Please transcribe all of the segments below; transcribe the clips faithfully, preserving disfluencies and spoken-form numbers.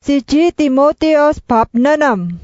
Siji Timotius bab enam.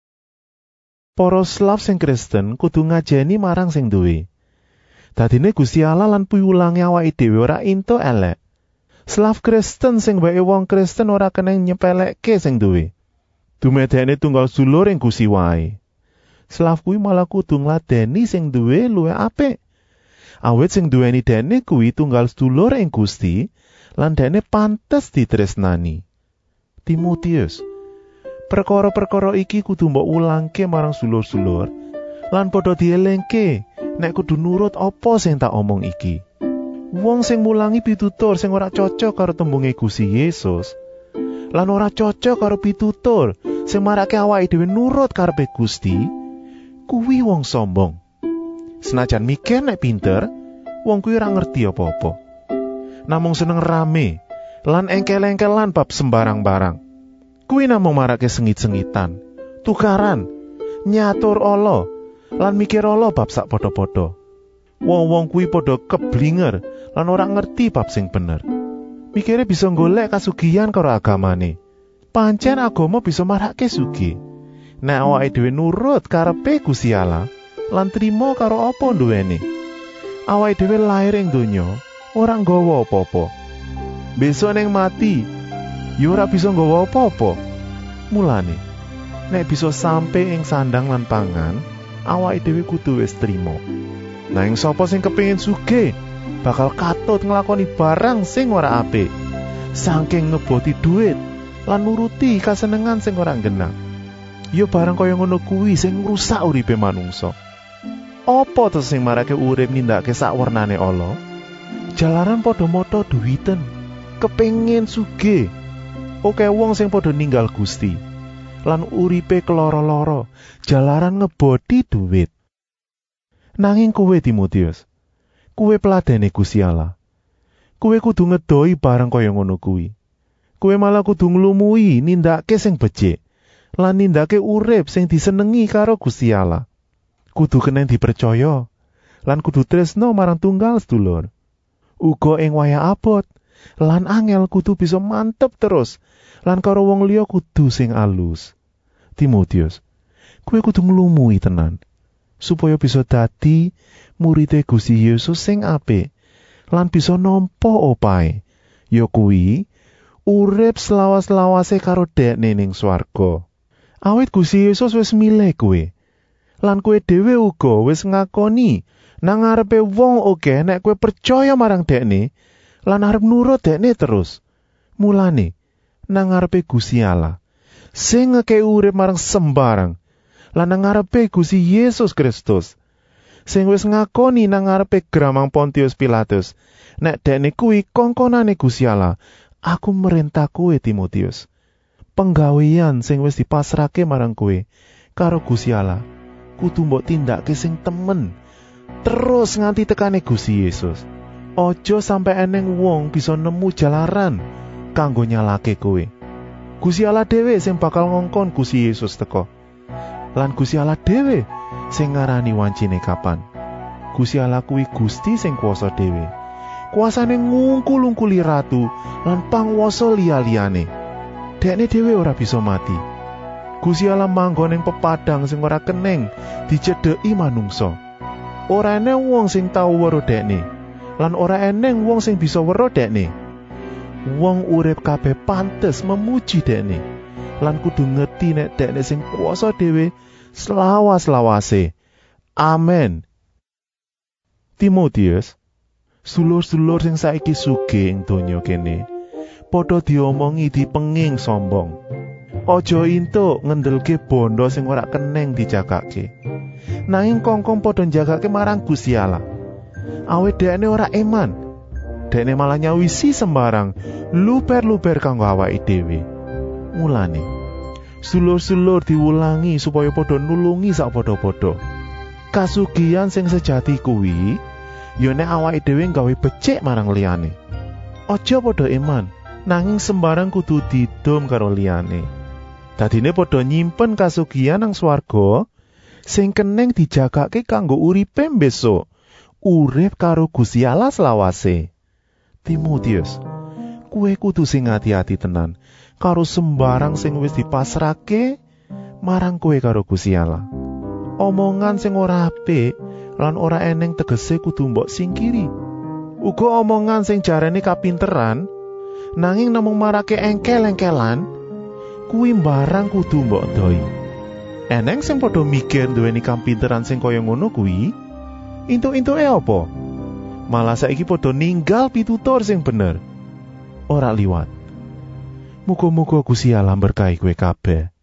Para Slav sing Kristen kudu ngajeni marang sing duwe. Dadine Gusti Allah lan piwulange awake dhewe ora ento elek. Slav Kristen sing wae wong Kristen ora keneng nyepelekke sing duwe. Dumedene tunggal sulur ing Gusti wae. Slav kuwi malah kudu ngladeni sing duwe luwih apik. Awit sing duweni dene kuwi tunggal sedulur ing Gusti lan dene pantes ditresnani. Timotius, perkara-perkara iki kudu mbok ulangke marang sulur-sulur lan padha dielingke nek kudu nurut apa sing tak omong iki. Wong sing mulangi pitutur sing ora cocok karo tembunge Gusti Yesus lan ora cocok karo pitutur sing marake awake dhewe nurut karepe Gusti, kuwi wong sombong. Senajan mikir nek pinter, wong kuwi ora ngerti apa-apa. Namung seneng rame lan engkel-engkelan bab sembarang barang. Kuwi namung marake sengit-sengitan, tukaran, nyatur ala, lan mikir ala bab sak padha-padha. Wong-wong kuwi padha keblinger lan ora ngerti bab sing bener. Mikire bisa golek kasugihan karo agamane. Pancen agama bisa marake sugih. Nek awake dhewe nurut karepe Gusti Allah lan trima karo apa duwene. Awake dhewe lair ing donya ora nggawa apa-apa. Besok neng mati, yo ora bisa nggawa apa-apa. Mulane, nek bisa sampe ing sandang lan pangan, awake dhewe kudu wis trima. Nanging sapa sing kepengin sugih, bakal katut nglakoni barang sing ora apik, saking ngeboti dhuwit lan nuruti kasenengan sing ora genah. Yo barang kaya ngono kuwi sing ngrusak uripe manungsa. Apa to sing marake urip nindakake sakwernane ala? Jalaran padha mata duwiten, kepengin sugih. Oke wong sing padha ninggal Gusti lan uripe keloro-loro jalaran ngebodi duwit. Nanging kowe Timotius, kowe peladene Gusti Allah. Kowe kudu ngedoi barang kaya ngono kuwi. Kowe malah kudu nglumui nindakake sing becik lan nindakake urip sing disenengi karo Gusti Allah. Kudu kenen dipercaya lan kudu tresno marang tunggal sedulur. Uga ing wayah abot lan angel kudu bisa mantep terus lan karo wong liya kudu sing alus. Timotius, kowe kudu nglumui tenan supaya bisa dadi muride Gusti Yesus sing apik lan bisa nampa opahe, ya kuwi urip selawas-lawase karo Dekne ning swarga. Awit Gusti Yesus wis milih kowe lan kowe dhewe uga wis ngakoni nang ngarepe wong oke nek kowe percaya marang Dekne lan arep nurut Dekne terus. Mulane nang ngarepe Gusti Allah sing ngekei urip marang sembarang lan nang ngarepe Gusti Yesus Kristus sing wis ngakoni nang ngarepe gramang Pontius Pilatus nek Dekne kuwi kongkonane Gusti Allah. Aku merintah kowe Timotius, penggawean sing wis dipasrahke marang kowe karo Gusti Allah kudu mbok tindakake sing temen terus nganti tekane Gusti Yesus. Ojo sampe eneng wong bisa nemu jalaran kanggo nyalake kowe. Gusti Allah dhewe sing bakal ngongkon Gusti Yesus teka. Lan Gusti Allah dhewe sing ngarani wancine kapan. Gusti Allah kuwi Gusti sing kuwasa dhewe. Kuasane ngungkul-ungkuli ratu lan pangwasa liya-liyane. Dekne dhewe ora bisa mati. Gusti Allah manggon ing pepadang sing ora keneng dicedheki manungsa. Ora eneng wong sing tau weruh Dekne lan ora eneng wong sing bisa weruh Dekne. Wong urip kabeh pantes memuji Dekne lan kudu ngerti nek Dekne sing kuwasa dhewe selawas-lawase. Amen. Timotius, sulur-sulur sing saiki sugih ing donya kene padha diomongi dipenging sombong. Aja entuk ngendelke bondo sing ora keneng dijagake. Nanging kongkong padha njagake marang Gusti Allah. Awit Dekne ora eman. Dekne malah nyawisi sembarang luber-luber kanggo awake dhewe. Mulane, sulur-sulur diwulangi supaya padha nulungi sak padha-padha. Kasugihan sing sejati kuwi ya nek awake dhewe gawe becik marang liyane. Aja padha eman, nanging sembarang kudu didom karo liyane. Dadine padha nyimpen kasugihan nang swarga sing keneng dijagake kanggo uripe besok. Urip karo Gusti Allah selawase. Timotius, kowe kudu sing ati-ati tenan karo sembarang sing wis dipasrahke marang kowe karo Gusti Allah. Omongan sing ora apik lan ora eneng tegese kudu mbok singkiri. Uga omongan sing jarene kapinteran nanging namung marake engkel-engkelan kuwi barang kudu mbok doi. Eneng sing padha mikir duweni kapinteran sing kaya ngono kuwi intuk-intuke apa? Malah saiki padha ninggal pitutur sing bener. Ora liwat. Muga-muga Gusti Allah berkahi kowe kabeh.